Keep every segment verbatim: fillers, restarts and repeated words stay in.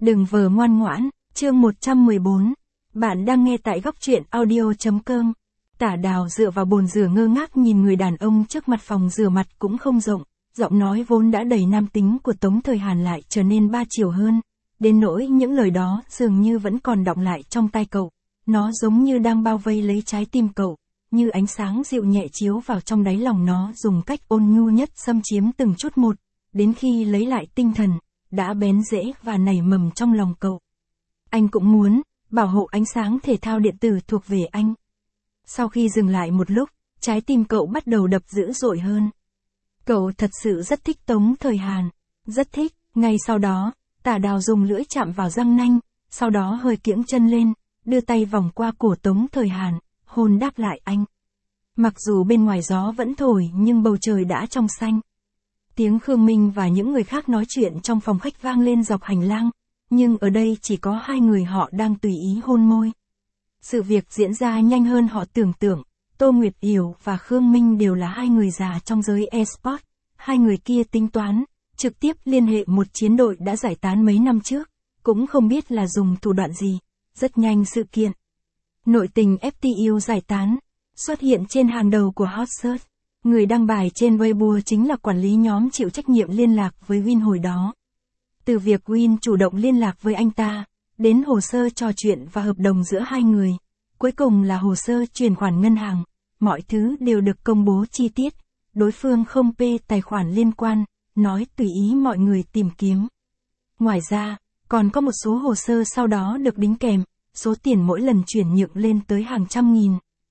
Đừng vờ ngoan ngoãn, chương một trăm mười bốn. Bạn đang nghe tại góc truyện audio.com. Tả Đào dựa vào bồn rửa ngơ ngác nhìn người đàn ông trước mặt. Phòng rửa mặt cũng không rộng, giọng nói vốn đã đầy nam tính của Tống Thời Hàn lại trở nên ba chiều hơn, đến nỗi những lời đó dường như vẫn còn đọng lại trong tai cậu. Nó giống như đang bao vây lấy trái tim cậu, như ánh sáng dịu nhẹ chiếu vào trong đáy lòng nó, dùng cách ôn nhu nhất xâm chiếm từng chút một, đến khi lấy lại tinh thần, đã bén rễ và nảy mầm trong lòng cậu. Anh cũng muốn bảo hộ ánh sáng thể thao điện tử thuộc về anh. Sau khi dừng lại một lúc, trái tim cậu bắt đầu đập dữ dội hơn. Cậu thật sự rất thích Tống Thời Hàn, rất thích. Ngay sau đó, Tả Đào dùng lưỡi chạm vào răng nanh, sau đó hơi kiễng chân lên, đưa tay vòng qua cổ Tống Thời Hàn, hôn đáp lại anh. Mặc dù bên ngoài gió vẫn thổi nhưng bầu trời đã trong xanh. Tiếng Khương Minh và những người khác nói chuyện trong phòng khách vang lên dọc hành lang, nhưng ở đây chỉ có hai người họ đang tùy ý hôn môi. Sự việc diễn ra nhanh hơn họ tưởng tượng. Tô Nguyệt Yểu và Khương Minh đều là hai người già trong giới e-sport. Hai người kia tính toán, trực tiếp liên hệ một chiến đội đã giải tán mấy năm trước, cũng không biết là dùng thủ đoạn gì. Rất nhanh sự kiện nội tình ép tê u giải tán xuất hiện trên hàng đầu của Hot Search. Người đăng bài trên Weibo chính là quản lý nhóm chịu trách nhiệm liên lạc với Win hồi đó. Từ việc Win chủ động liên lạc với anh ta, đến hồ sơ trò chuyện và hợp đồng giữa hai người, cuối cùng là hồ sơ chuyển khoản ngân hàng, mọi thứ đều được công bố chi tiết. Đối phương không pê tài khoản liên quan, nói tùy ý mọi người tìm kiếm. Ngoài ra, còn có một số hồ sơ sau đó được đính kèm, số tiền mỗi lần chuyển nhượng lên tới hàng trăm nghìn.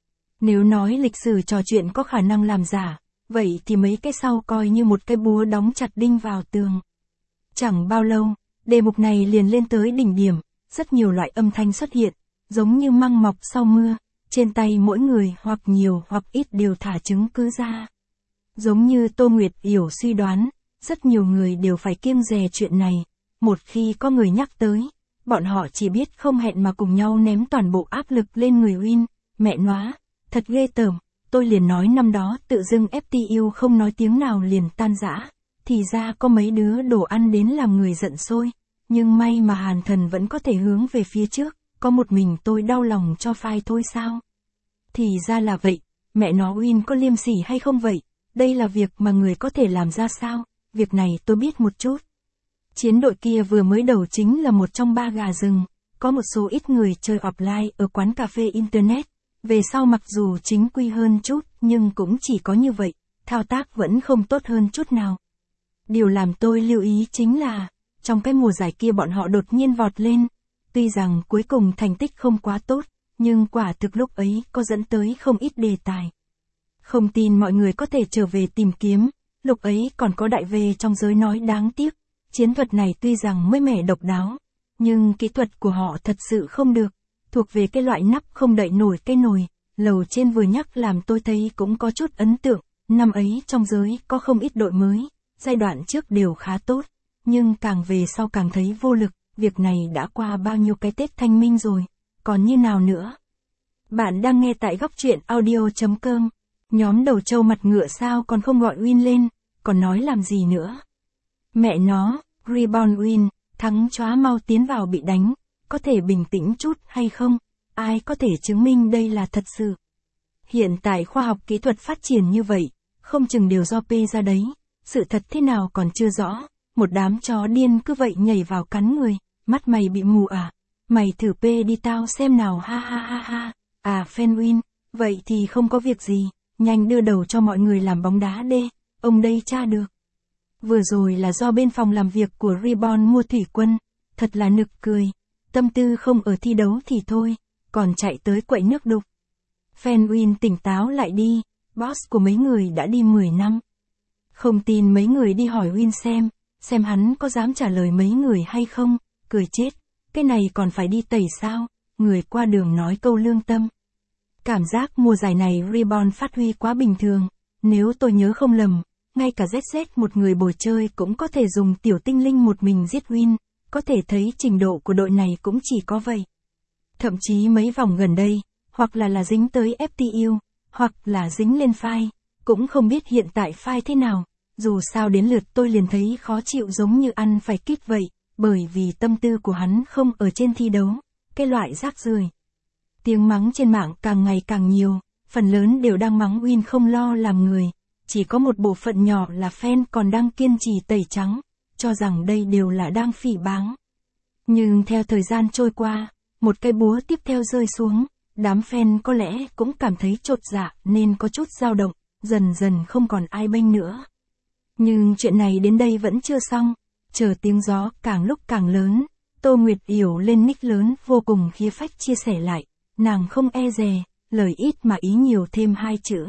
Nếu nói lịch sử trò chuyện có khả năng làm giả, vậy thì mấy cái sau coi như một cái búa đóng chặt đinh vào tường. Chẳng bao lâu, đề mục này liền lên tới đỉnh điểm, rất nhiều loại âm thanh xuất hiện, giống như măng mọc sau mưa, trên tay mỗi người hoặc nhiều hoặc ít đều thả chứng cứ ra. Giống như Tô Nguyệt Yểu suy đoán, rất nhiều người đều phải kiêng dè chuyện này, một khi có người nhắc tới, bọn họ chỉ biết không hẹn mà cùng nhau ném toàn bộ áp lực lên người Win. Mẹ nóa, thật ghê tởm, tôi liền nói năm đó tự dưng ép tê u không nói tiếng nào liền tan rã, thì ra có mấy đứa đồ ăn đến làm người giận sôi, nhưng may mà Hàn Thần vẫn có thể hướng về phía trước, có một mình tôi đau lòng cho phai thôi sao? Thì ra là vậy, mẹ nó Win có liêm sỉ hay không vậy? Đây là việc mà người có thể làm ra sao? Việc này tôi biết một chút. Chiến đội kia vừa mới đầu chính là một trong ba gà rừng, có một số ít người chơi offline ở quán cà phê internet. Về sau mặc dù chính quy hơn chút, nhưng cũng chỉ có như vậy, thao tác vẫn không tốt hơn chút nào. Điều làm tôi lưu ý chính là, trong cái mùa giải kia bọn họ đột nhiên vọt lên. Tuy rằng cuối cùng thành tích không quá tốt, nhưng quả thực lúc ấy có dẫn tới không ít đề tài. Không tin mọi người có thể trở về tìm kiếm, lúc ấy còn có đại về trong giới nói đáng tiếc. Chiến thuật này tuy rằng mới mẻ độc đáo, nhưng kỹ thuật của họ thật sự không được. Thuộc về cái loại nắp không đậy nổi cái nồi, lầu trên vừa nhắc làm tôi thấy cũng có chút ấn tượng. Năm ấy trong giới có không ít đội mới, giai đoạn trước đều khá tốt, nhưng càng về sau càng thấy vô lực. Việc này đã qua bao nhiêu cái Tết Thanh Minh rồi, còn như nào nữa? Bạn đang nghe tại góc truyện audio.com. Nhóm đầu trâu mặt ngựa sao còn không gọi Win lên, còn nói làm gì nữa? Mẹ nó, Reborn Win, thắng chóa mau tiến vào bị đánh, có thể bình tĩnh chút hay không? Ai có thể chứng minh đây là thật sự? Hiện tại khoa học kỹ thuật phát triển như vậy, không chừng đều do P ra đấy, sự thật thế nào còn chưa rõ. Một đám chó điên cứ vậy nhảy vào cắn người, mắt mày bị mù à? Mày thử P đi tao xem nào, ha ha ha ha. À fan Win, vậy thì không có việc gì, nhanh đưa đầu cho mọi người làm bóng đá đê, ông đây tra được. Vừa rồi là do bên phòng làm việc của Reborn mua thủy quân, thật là nực cười, tâm tư không ở thi đấu thì thôi, còn chạy tới quậy nước đục. Fan Win tỉnh táo lại đi, boss của mấy người đã đi mười năm. Không tin mấy người đi hỏi Win xem, xem hắn có dám trả lời mấy người hay không, cười chết, cái này còn phải đi tẩy sao, người qua đường nói câu lương tâm. Cảm giác mùa giải này Reborn phát huy quá bình thường, nếu tôi nhớ không lầm, ngay cả zét zét một người bồi chơi cũng có thể dùng tiểu tinh linh một mình giết Win, có thể thấy trình độ của đội này cũng chỉ có vậy. Thậm chí mấy vòng gần đây, hoặc là là dính tới ép tê u, hoặc là dính lên file, cũng không biết hiện tại file thế nào, dù sao đến lượt tôi liền thấy khó chịu giống như ăn phải kít vậy, bởi vì tâm tư của hắn không ở trên thi đấu, cái loại rác rưởi. Tiếng mắng trên mạng càng ngày càng nhiều, phần lớn đều đang mắng Win không lo làm người, chỉ có một bộ phận nhỏ là fan còn đang kiên trì tẩy trắng, cho rằng đây đều là đang phỉ báng. Nhưng theo thời gian trôi qua, một cây búa tiếp theo rơi xuống, đám fan có lẽ cũng cảm thấy chột dạ nên có chút dao động, dần dần không còn ai bênh nữa. Nhưng chuyện này đến đây vẫn chưa xong, chờ tiếng gió càng lúc càng lớn, Tô Nguyệt Yểu lên nick lớn vô cùng khí phách chia sẻ lại, nàng không e dè, lời ít mà ý nhiều thêm hai chữ.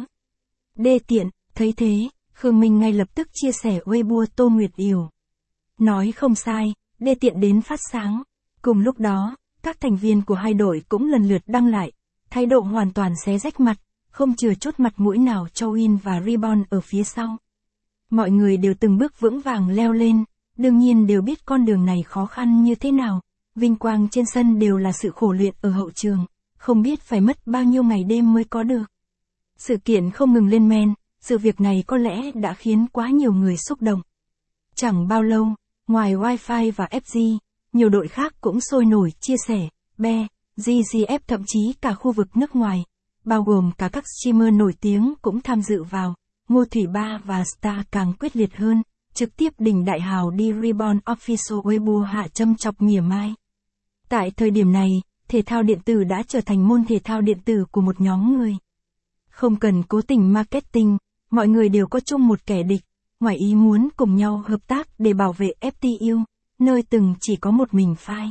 Đê tiện, thấy thế, Khương Minh ngay lập tức chia sẻ Weibo Tô Nguyệt Yểu. Nói không sai, đê tiện đến phát sáng. Cùng lúc đó, các thành viên của hai đội cũng lần lượt đăng lại, thái độ hoàn toàn xé rách mặt, không chừa chút mặt mũi nào cho Win và Reborn ở phía sau. Mọi người đều từng bước vững vàng leo lên, đương nhiên đều biết con đường này khó khăn như thế nào, vinh quang trên sân đều là sự khổ luyện ở hậu trường, không biết phải mất bao nhiêu ngày đêm mới có được. Sự kiện không ngừng lên men, sự việc này có lẽ đã khiến quá nhiều người xúc động. Chẳng bao lâu, ngoài Wi-Fi và ép giê, nhiều đội khác cũng sôi nổi chia sẻ, be, giê giê ép thậm chí cả khu vực nước ngoài, bao gồm cả các streamer nổi tiếng cũng tham dự vào. Ngô Thủy Ba và Star càng quyết liệt hơn, trực tiếp đỉnh đại hào đi Reborn Official Weibo hạ châm chọc mỉa mai. Tại thời điểm này, thể thao điện tử đã trở thành môn thể thao điện tử của một nhóm người. Không cần cố tình marketing, mọi người đều có chung một kẻ địch, ngoài ý muốn cùng nhau hợp tác để bảo vệ ép tê u, nơi từng chỉ có một mình phai.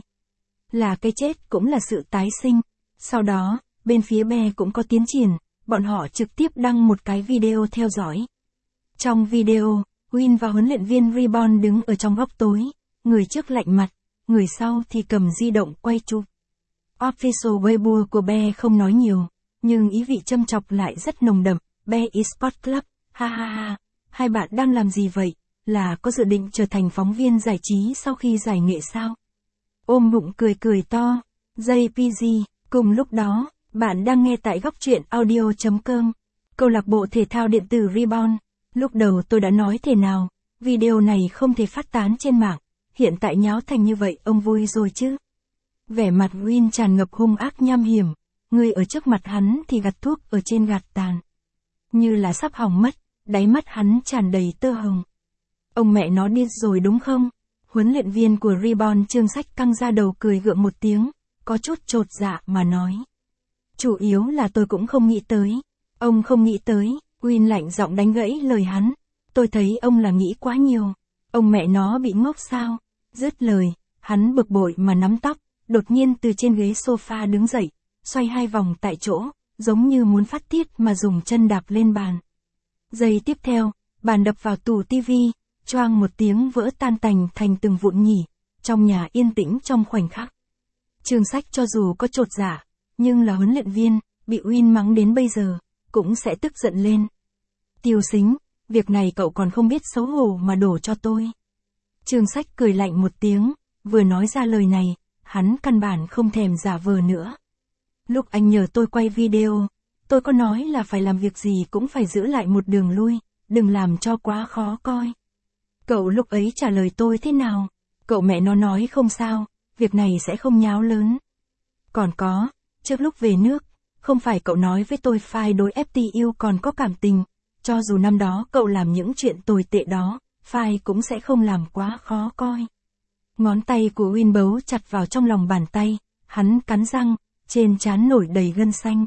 Là cái chết cũng là sự tái sinh. Sau đó, bên phía be cũng có tiến triển, bọn họ trực tiếp đăng một cái video theo dõi. Trong video, Win và huấn luyện viên Reborn đứng ở trong góc tối, người trước lạnh mặt, người sau thì cầm di động quay chụp. Official Weibo của be không nói nhiều, nhưng ý vị châm chọc lại rất nồng đậm, be Esports Club, ha ha ha, hai bạn đang làm gì vậy, là có dự định trở thành phóng viên giải trí sau khi giải nghệ sao? Ôm bụng cười cười to, jay pê giê, cùng lúc đó, bạn đang nghe tại góc truyện audio chấm com, câu lạc bộ thể thao điện tử Reborn. Lúc đầu tôi đã nói thế nào, video này không thể phát tán trên mạng, hiện tại nháo thành như vậy ông vui rồi chứ. Vẻ mặt Win tràn ngập hung ác nham hiểm, người ở trước mặt hắn thì gặt thuốc ở trên gạt tàn. Như là sắp hỏng mất, đáy mắt hắn tràn đầy tơ hồng. Ông mẹ nó điên rồi đúng không? Huấn luyện viên của Reborn Trương Sách căng ra đầu cười gượng một tiếng, có chút chột dạ mà nói. Chủ yếu là tôi cũng không nghĩ tới. Ông không nghĩ tới, Win lạnh giọng đánh gãy lời hắn. Tôi thấy ông là nghĩ quá nhiều. Ông mẹ nó bị ngốc sao? Dứt lời, hắn bực bội mà nắm tóc, đột nhiên từ trên ghế sofa đứng dậy, xoay hai vòng tại chỗ, giống như muốn phát tiết mà dùng chân đạp lên bàn. Giây tiếp theo, bàn đập vào tủ tivi, choang một tiếng vỡ tan tành thành từng vụn nhỉ, trong nhà yên tĩnh trong khoảnh khắc. Trương Sách cho dù có chột dạ, nhưng là huấn luyện viên, bị Win mắng đến bây giờ, cũng sẽ tức giận lên. Tiêu Sính, việc này cậu còn không biết xấu hổ mà đổ cho tôi. Trương Sách cười lạnh một tiếng, vừa nói ra lời này, hắn căn bản không thèm giả vờ nữa. Lúc anh nhờ tôi quay video, tôi có nói là phải làm việc gì cũng phải giữ lại một đường lui, đừng làm cho quá khó coi. Cậu lúc ấy trả lời tôi thế nào? Cậu mẹ nó nói không sao, việc này sẽ không nháo lớn. Còn có, trước lúc về nước, không phải cậu nói với tôi phai đối ép tê u còn có cảm tình, cho dù năm đó cậu làm những chuyện tồi tệ đó, phai cũng sẽ không làm quá khó coi. Ngón tay của Win bấu chặt vào trong lòng bàn tay, hắn cắn răng, trên trán nổi đầy gân xanh.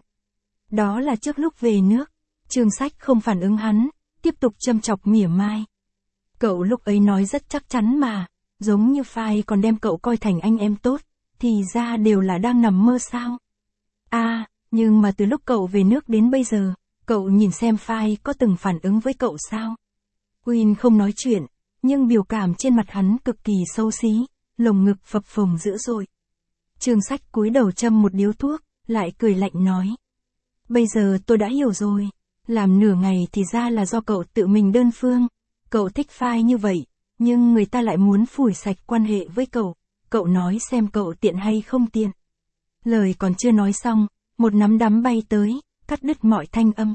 Đó là trước lúc về nước, Trương Sách không phản ứng hắn, tiếp tục châm chọc mỉa mai. Cậu lúc ấy nói rất chắc chắn mà, giống như phai còn đem cậu coi thành anh em tốt, thì ra đều là đang nằm mơ sao. À, nhưng mà từ lúc cậu về nước đến bây giờ, cậu nhìn xem phai có từng phản ứng với cậu sao? Win không nói chuyện, nhưng biểu cảm trên mặt hắn cực kỳ xấu xí, lồng ngực phập phồng dữ dội. Trương Sách cúi đầu châm một điếu thuốc, lại cười lạnh nói. Bây giờ tôi đã hiểu rồi, làm nửa ngày thì ra là do cậu tự mình đơn phương, cậu thích phai như vậy, nhưng người ta lại muốn phủi sạch quan hệ với cậu, cậu nói xem cậu tiện hay không tiện. Lời còn chưa nói xong, một nắm đấm bay tới, cắt đứt mọi thanh âm.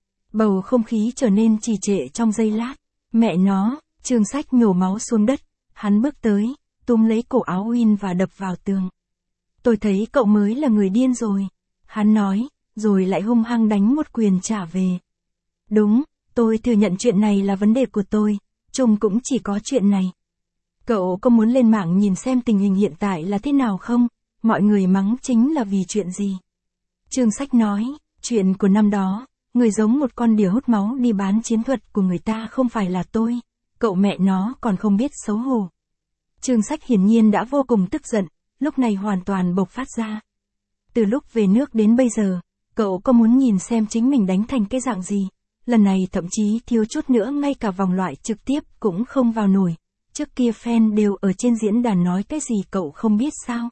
Bầu không khí trở nên trì trệ trong giây lát, mẹ nó, Trương Sách nhổ máu xuống đất, hắn bước tới, túm lấy cổ áo Win và đập vào tường. Tôi thấy cậu mới là người điên rồi. Hắn nói, rồi lại hung hăng đánh một quyền trả về. Đúng, tôi thừa nhận chuyện này là vấn đề của tôi, chung cũng chỉ có chuyện này. Cậu có muốn lên mạng nhìn xem tình hình hiện tại là thế nào không? Mọi người mắng chính là vì chuyện gì? Trương Sách nói, chuyện của năm đó, người giống một con đỉa hút máu đi bán chiến thuật của người ta không phải là tôi, cậu mẹ nó còn không biết xấu hổ. Trương Sách hiển nhiên đã vô cùng tức giận, lúc này hoàn toàn bộc phát ra. Từ lúc về nước đến bây giờ, cậu có muốn nhìn xem chính mình đánh thành cái dạng gì? Lần này thậm chí thiếu chút nữa ngay cả vòng loại trực tiếp cũng không vào nổi. Trước kia fan đều ở trên diễn đàn nói cái gì cậu không biết sao?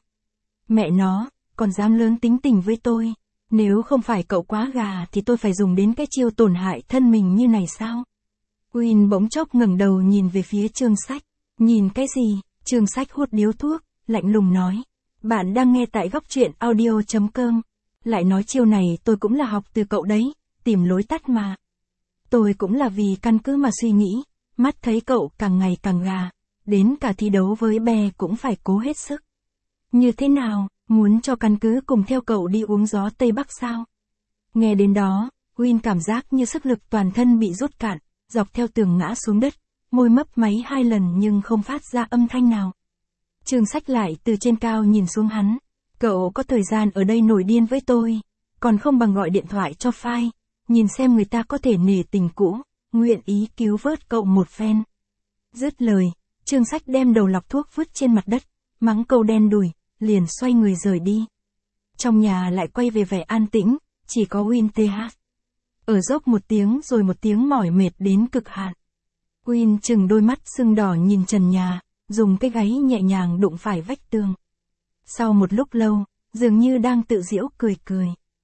Mẹ nó, còn dám lớn tính tình với tôi. Nếu không phải cậu quá gà thì tôi phải dùng đến cái chiêu tổn hại thân mình như này sao? Win bỗng chốc ngẩng đầu nhìn về phía Trương Sách. Nhìn cái gì? Trương Sách hút điếu thuốc, lạnh lùng nói. Bạn đang nghe tại góc truyện audio chấm com. Lại nói chiêu này tôi cũng là học từ cậu đấy, tìm lối tắt mà. Tôi cũng là vì căn cứ mà suy nghĩ, mắt thấy cậu càng ngày càng gà, đến cả thi đấu với bè cũng phải cố hết sức. Như thế nào, muốn cho căn cứ cùng theo cậu đi uống gió Tây Bắc sao? Nghe đến đó, Win cảm giác như sức lực toàn thân bị rút cạn, dọc theo tường ngã xuống đất, môi mấp máy hai lần nhưng không phát ra âm thanh nào. Trương Sách lại từ trên cao nhìn xuống hắn. Cậu có thời gian ở đây nổi điên với tôi, còn không bằng gọi điện thoại cho Phai, nhìn xem người ta có thể nể tình cũ, nguyện ý cứu vớt cậu một phen. Dứt lời, Trương Sách đem đầu lọc thuốc vứt trên mặt đất, mắng câu đen đủi, liền xoay người rời đi. Trong nhà lại quay về vẻ an tĩnh, chỉ có Win tê hát. Ở dốc một tiếng rồi một tiếng mỏi mệt đến cực hạn. Win chừng đôi mắt sưng đỏ nhìn trần nhà, dùng cái gáy nhẹ nhàng đụng phải vách tường. Sau một lúc lâu, dường như đang tự giễu cười cười.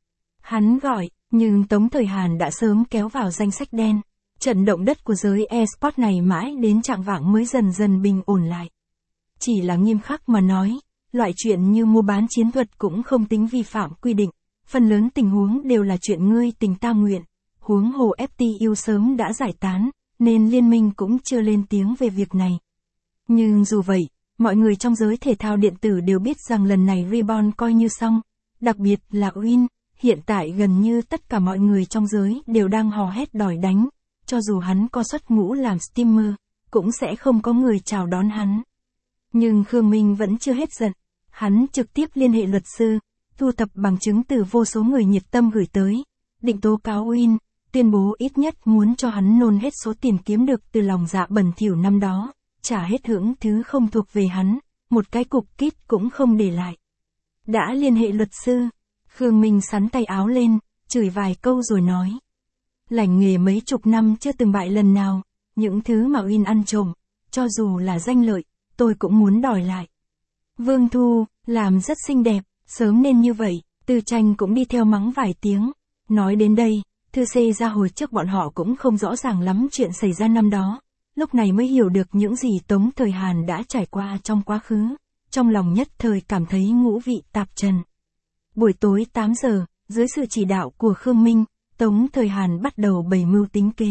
Hắn gọi, nhưng Tống Thời Hàn đã sớm kéo vào danh sách đen. Trận động đất của giới e-sport này mãi đến chạng vạng mới dần dần bình ổn lại. Chỉ là nghiêm khắc mà nói, loại chuyện như mua bán chiến thuật cũng không tính vi phạm quy định. Phần lớn tình huống đều là chuyện ngươi tình ta nguyện. Huống hồ ép tê u sớm đã giải tán, nên liên minh cũng chưa lên tiếng về việc này. Nhưng dù vậy, mọi người trong giới thể thao điện tử đều biết rằng lần này Reborn coi như xong. Đặc biệt là Win, hiện tại gần như tất cả mọi người trong giới đều đang hò hét đòi đánh. Cho dù hắn có xuất ngũ làm streamer, cũng sẽ không có người chào đón hắn. Nhưng Khương Minh vẫn chưa hết giận. Hắn trực tiếp liên hệ luật sư, thu thập bằng chứng từ vô số người nhiệt tâm gửi tới, định tố cáo Win, tuyên bố ít nhất muốn cho hắn nôn hết số tiền kiếm được từ lòng dạ bẩn thỉu năm đó, trả hết hưởng thứ không thuộc về hắn, một cái cục kít cũng không để lại. Đã liên hệ luật sư, Khương Minh sắn tay áo lên, chửi vài câu rồi nói. Lành nghề mấy chục năm chưa từng bại lần nào, những thứ mà Win ăn trộm, cho dù là danh lợi, tôi cũng muốn đòi lại. Vương Thu, làm rất xinh đẹp, sớm nên như vậy, Tư Tranh cũng đi theo mắng vài tiếng. Nói đến đây, Thư Xê ra hồi trước bọn họ cũng không rõ ràng lắm chuyện xảy ra năm đó, lúc này mới hiểu được những gì Tống Thời Hàn đã trải qua trong quá khứ, trong lòng nhất thời cảm thấy ngũ vị tạp trần. Buổi tối tám giờ, dưới sự chỉ đạo của Khương Minh, Tống Thời Hàn bắt đầu bày mưu tính kế.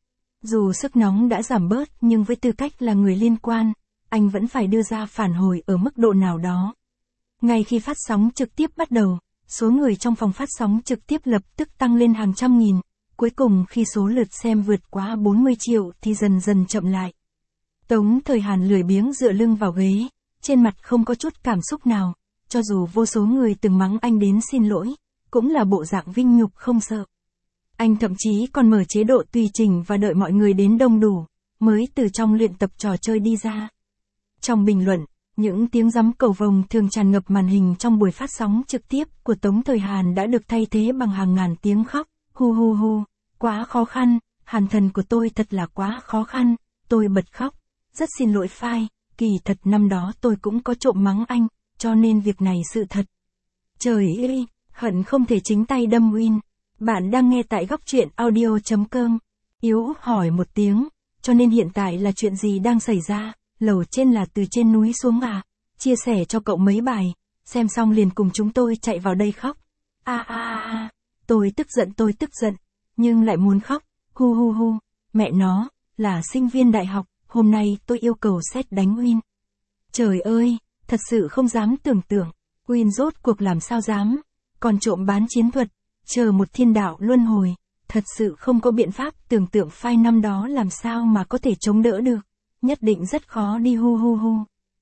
Dù sức nóng đã giảm bớt nhưng với tư cách là người liên quan, anh vẫn phải đưa ra phản hồi ở mức độ nào đó. Ngay khi phát sóng trực tiếp bắt đầu, số người trong phòng phát sóng trực tiếp lập tức tăng lên hàng trăm nghìn, cuối cùng khi số lượt xem vượt quá bốn mươi triệu thì dần dần chậm lại. Tống Thời Hàn lười biếng dựa lưng vào ghế, trên mặt không có chút cảm xúc nào, cho dù vô số người từng mắng anh đến xin lỗi, cũng là bộ dạng vinh nhục không sợ. Anh thậm chí còn mở chế độ tùy chỉnh và đợi mọi người đến đông đủ, mới từ trong luyện tập trò chơi đi ra. Trong bình luận, những tiếng giấm cầu vồng thường tràn ngập màn hình trong buổi phát sóng trực tiếp của Tống Thời Hàn đã được thay thế bằng hàng ngàn tiếng khóc, hu hu hu, quá khó khăn, Hàn thần của tôi thật là quá khó khăn, tôi bật khóc, rất xin lỗi Phai, kỳ thật năm đó tôi cũng có trộm mắng anh, cho nên việc này sự thật. Trời ơi, hận không thể chính tay đâm Win. Bạn đang nghe tại góc truyện audio chấm com. Yếu hỏi một tiếng, cho nên hiện tại là chuyện gì đang xảy ra, lầu trên là từ trên núi xuống à, chia sẻ cho cậu mấy bài, xem xong liền cùng chúng tôi chạy vào đây khóc. A a a, tôi tức giận tôi tức giận, nhưng lại muốn khóc, hu hu hu, mẹ nó, là sinh viên đại học, hôm nay tôi yêu cầu xét đánh Win. Trời ơi, thật sự không dám tưởng tượng, Quyên rốt cuộc làm sao dám, còn trộm bán chiến thuật, chờ một thiên đạo luân hồi, thật sự không có biện pháp tưởng tượng file năm đó làm sao mà có thể chống đỡ được, nhất định rất khó đi hu hu hu.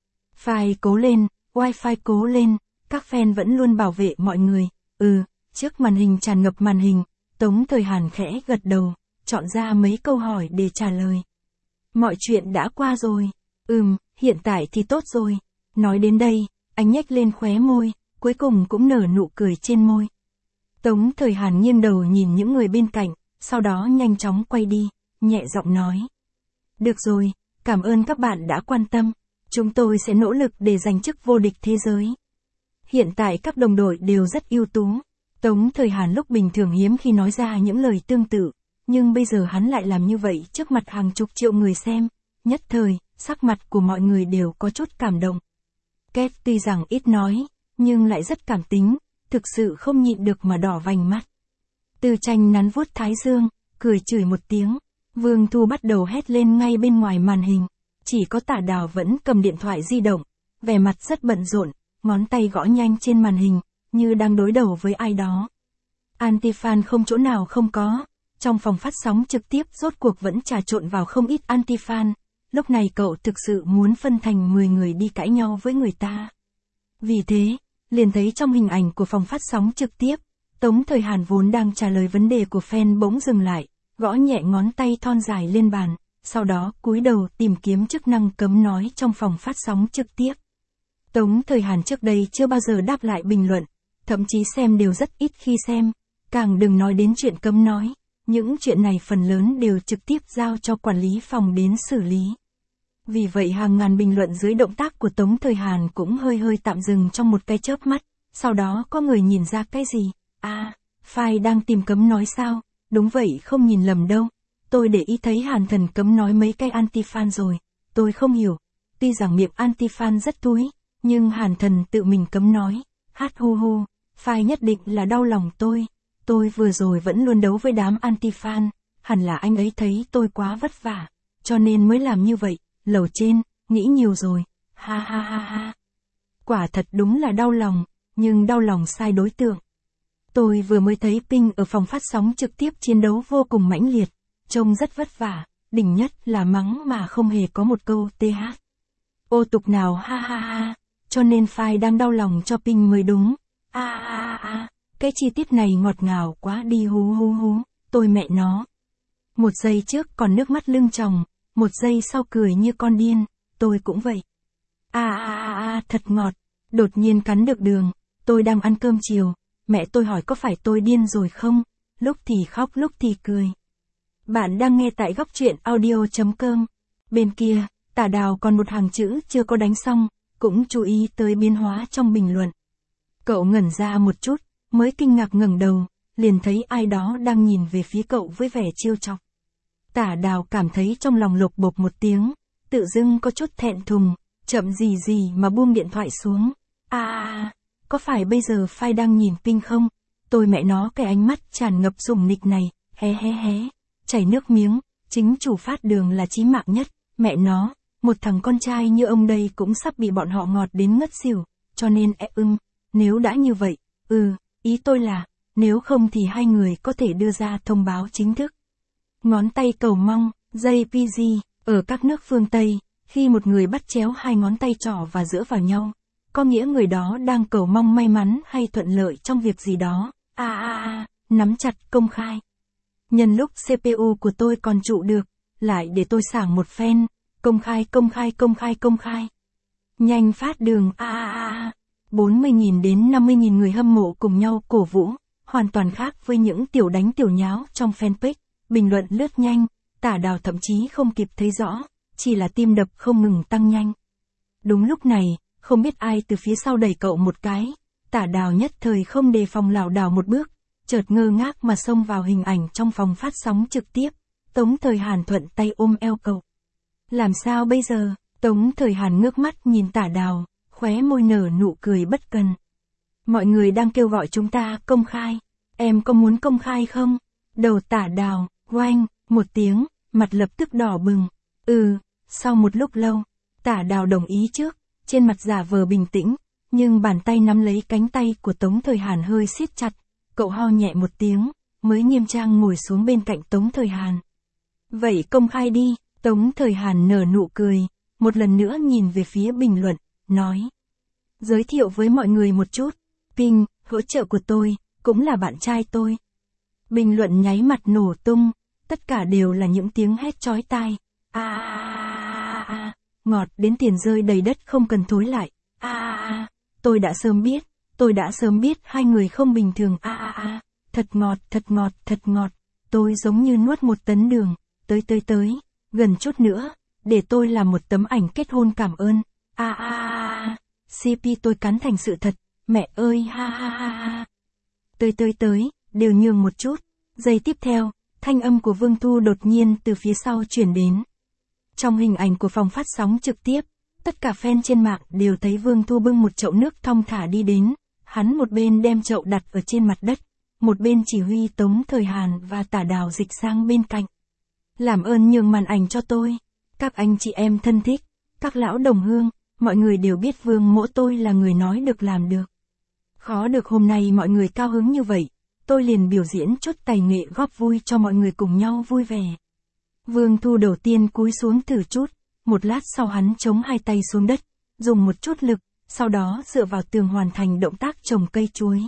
File cố lên, wifi cố lên, các fan vẫn luôn bảo vệ mọi người, ừ, trước màn hình tràn ngập màn hình, Tống Thời Hàn khẽ gật đầu, chọn ra mấy câu hỏi để trả lời. Mọi chuyện đã qua rồi, ừm, hiện tại thì tốt rồi, nói đến đây, anh nhếch lên khóe môi, cuối cùng cũng nở nụ cười trên môi. Tống Thời Hàn nghiêng đầu nhìn những người bên cạnh, sau đó nhanh chóng quay đi, nhẹ giọng nói. Được rồi, cảm ơn các bạn đã quan tâm, chúng tôi sẽ nỗ lực để giành chức vô địch thế giới. Hiện tại các đồng đội đều rất ưu tú. Tống Thời Hàn lúc bình thường hiếm khi nói ra những lời tương tự, nhưng bây giờ hắn lại làm như vậy trước mặt hàng chục triệu người xem, nhất thời, sắc mặt của mọi người đều có chút cảm động. Kết tuy rằng ít nói, nhưng lại rất cảm tính, thực sự không nhịn được mà đỏ vành mắt. Từ Tranh nắn vuốt thái dương, cười chửi một tiếng, Vương Thu bắt đầu hét lên ngay bên ngoài màn hình, chỉ có Tả Đào vẫn cầm điện thoại di động, vẻ mặt rất bận rộn, ngón tay gõ nhanh trên màn hình, như đang đối đầu với ai đó. Anti-fan không chỗ nào không có, trong phòng phát sóng trực tiếp rốt cuộc vẫn trà trộn vào không ít anti-fan, lúc này cậu thực sự muốn phân thành mười người đi cãi nhau với người ta. Vì thế, liền thấy trong hình ảnh của phòng phát sóng trực tiếp, Tống Thời Hàn vốn đang trả lời vấn đề của fan bỗng dừng lại, gõ nhẹ ngón tay thon dài lên bàn, sau đó cúi đầu tìm kiếm chức năng cấm nói trong phòng phát sóng trực tiếp. Tống Thời Hàn trước đây chưa bao giờ đáp lại bình luận, thậm chí xem đều rất ít khi xem, càng đừng nói đến chuyện cấm nói, những chuyện này phần lớn đều trực tiếp giao cho quản lý phòng đến xử lý. Vì vậy hàng ngàn bình luận dưới động tác của Tống Thời Hàn cũng hơi hơi tạm dừng trong một cái chớp mắt, sau đó có người nhìn ra cái gì, à, file đang tìm cấm nói sao, đúng vậy không nhìn lầm đâu, tôi để ý thấy Hàn Thần cấm nói mấy cái anti-fan rồi, tôi không hiểu, tuy rằng miệng anti-fan rất túi, nhưng Hàn Thần tự mình cấm nói, hát hu hu, file nhất định là đau lòng tôi, tôi vừa rồi vẫn luôn đấu với đám anti-fan, hẳn là anh ấy thấy tôi quá vất vả, cho nên mới làm như vậy, lầu trên, nghĩ nhiều rồi, ha ha ha ha. Quả thật đúng là đau lòng, nhưng đau lòng sai đối tượng. Tôi vừa mới thấy Ping ở phòng phát sóng trực tiếp chiến đấu vô cùng mãnh liệt, trông rất vất vả, đỉnh nhất là mắng mà không hề có một câu th. Ô tục nào ha ha ha, cho nên file đang đau lòng cho Ping mới đúng, a a a a, cái chi tiết này ngọt ngào quá đi hú hú hú, tôi mẹ nó. Một giây trước còn nước mắt lưng tròng, một giây sau cười như con điên, tôi cũng vậy. A a a a thật ngọt, đột nhiên cắn được đường, tôi đang ăn cơm chiều, mẹ tôi hỏi có phải tôi điên rồi không, lúc thì khóc lúc thì cười. Bạn đang nghe tại góc truyện audio.com. Bên kia, Tả Đào còn một hàng chữ chưa có đánh xong, cũng chú ý tới biến hóa trong bình luận. Cậu ngẩn ra một chút, mới kinh ngạc ngẩng đầu, liền thấy ai đó đang nhìn về phía cậu với vẻ trêu chọc. Tả Đào cảm thấy trong lòng lộc bộp một tiếng, tự dưng có chút thẹn thùng, chậm gì gì mà buông điện thoại xuống. À, à, có phải bây giờ file đang nhìn Ping không? Tôi mẹ nó cái ánh mắt tràn ngập sủng nịch này, hé hé hé, chảy nước miếng, chính chủ phát đường là chí mạng nhất, mẹ nó, một thằng con trai như ông đây cũng sắp bị bọn họ ngọt đến ngất xỉu, cho nên e ưng, nếu đã như vậy, ừ, ý tôi là, nếu không thì hai người có thể đưa ra thông báo chính thức. Ngón tay cầu mong, jay pê giê, ở các nước phương Tây, khi một người bắt chéo hai ngón tay trỏ và giữa vào nhau, có nghĩa người đó đang cầu mong may mắn hay thuận lợi trong việc gì đó, a a a, nắm chặt công khai. Nhân lúc xê pê u của tôi còn trụ được, lại để tôi sảng một phen, công khai công khai công khai công khai. Nhanh phát đường a a a, bốn mươi nghìn đến năm mươi nghìn người hâm mộ cùng nhau cổ vũ, hoàn toàn khác với những tiểu đánh tiểu nháo trong fanpage. Bình luận lướt nhanh, Tả Đào thậm chí không kịp thấy rõ, chỉ là tim đập không ngừng tăng nhanh. Đúng lúc này, không biết ai từ phía sau đẩy cậu một cái, Tả Đào nhất thời không đề phòng lảo đảo một bước, chợt ngơ ngác mà xông vào hình ảnh trong phòng phát sóng trực tiếp, Tống Thời Hàn thuận tay ôm eo cậu. Làm sao bây giờ? Tống Thời Hàn ngước mắt nhìn Tả Đào, khóe môi nở nụ cười bất cần. Mọi người đang kêu gọi chúng ta công khai, em có muốn công khai không? Đầu Tả Đào, oanh, một tiếng, mặt lập tức đỏ bừng. Ừ, sau một lúc lâu, Tả Đào đồng ý trước, trên mặt giả vờ bình tĩnh, nhưng bàn tay nắm lấy cánh tay của Tống Thời Hàn hơi siết chặt, cậu ho nhẹ một tiếng, mới nghiêm trang ngồi xuống bên cạnh Tống Thời Hàn. Vậy công khai đi, Tống Thời Hàn nở nụ cười, một lần nữa nhìn về phía bình luận, nói. Giới thiệu với mọi người một chút, Ping, hỗ trợ của tôi, cũng là bạn trai tôi. Bình luận nháy mặt nổ tung, tất cả đều là những tiếng hét chói tai. A a a, ngọt đến tiền rơi đầy đất không cần thối lại. A a a, tôi đã sớm biết, tôi đã sớm biết hai người không bình thường. A a a, thật ngọt, thật ngọt, thật ngọt. Tôi giống như nuốt một tấn đường, tới tới tới, gần chút nữa, để tôi làm một tấm ảnh kết hôn cảm ơn. A a a, xê pê tôi cắn thành sự thật, mẹ ơi ha ha ha ha. Tới tới tới, đều nhường một chút. Giây tiếp theo, thanh âm của Vương Thu đột nhiên từ phía sau chuyển đến. Trong hình ảnh của phòng phát sóng trực tiếp, tất cả fan trên mạng đều thấy Vương Thu bưng một chậu nước thong thả đi đến, hắn một bên đem chậu đặt ở trên mặt đất, một bên chỉ huy Tống Thời Hàn và Tả Đào Dịch sang bên cạnh. Làm ơn nhường màn ảnh cho tôi, các anh chị em thân thích, các lão đồng hương, mọi người đều biết Vương mỗ tôi là người nói được làm được. Khó được hôm nay mọi người cao hứng như vậy, tôi liền biểu diễn chút tài nghệ góp vui cho mọi người cùng nhau vui vẻ. Vương Thu đầu tiên cúi xuống thử chút, một lát sau hắn chống hai tay xuống đất, dùng một chút lực, sau đó dựa vào tường hoàn thành động tác trồng cây chuối.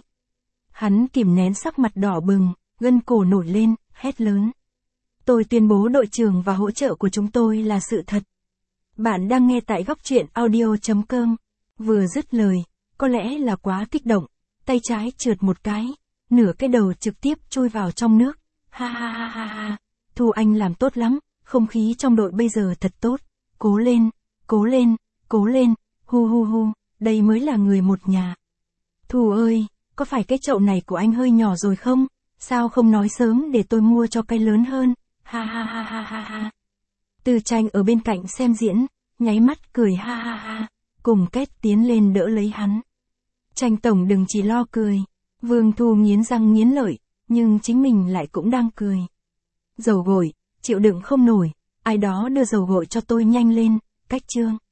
Hắn kìm nén sắc mặt đỏ bừng, gân cổ nổi lên, hét lớn. Tôi tuyên bố đội trưởng và hỗ trợ của chúng tôi là sự thật. Bạn đang nghe tại góc truyện audio chấm com. Vừa dứt lời, có lẽ là quá kích động, tay trái trượt một cái, nửa cái đầu trực tiếp chui vào trong nước. Ha ha ha ha ha, Thu anh làm tốt lắm, không khí trong đội bây giờ thật tốt. Cố lên, cố lên, cố lên, hu hu hu, đây mới là người một nhà. Thu ơi, có phải cái chậu này của anh hơi nhỏ rồi không? Sao không nói sớm để tôi mua cho cái lớn hơn? Ha ha ha ha ha ha. Từ Tranh ở bên cạnh xem diễn, nháy mắt cười ha ha ha, cùng Kết tiến lên đỡ lấy hắn. Tranh tổng đừng chỉ lo cười. Vương Thu nghiến răng nghiến lợi, nhưng chính mình lại cũng đang cười. Dầu gội, chịu đựng không nổi, ai đó đưa dầu gội cho tôi nhanh lên, Cách Trương.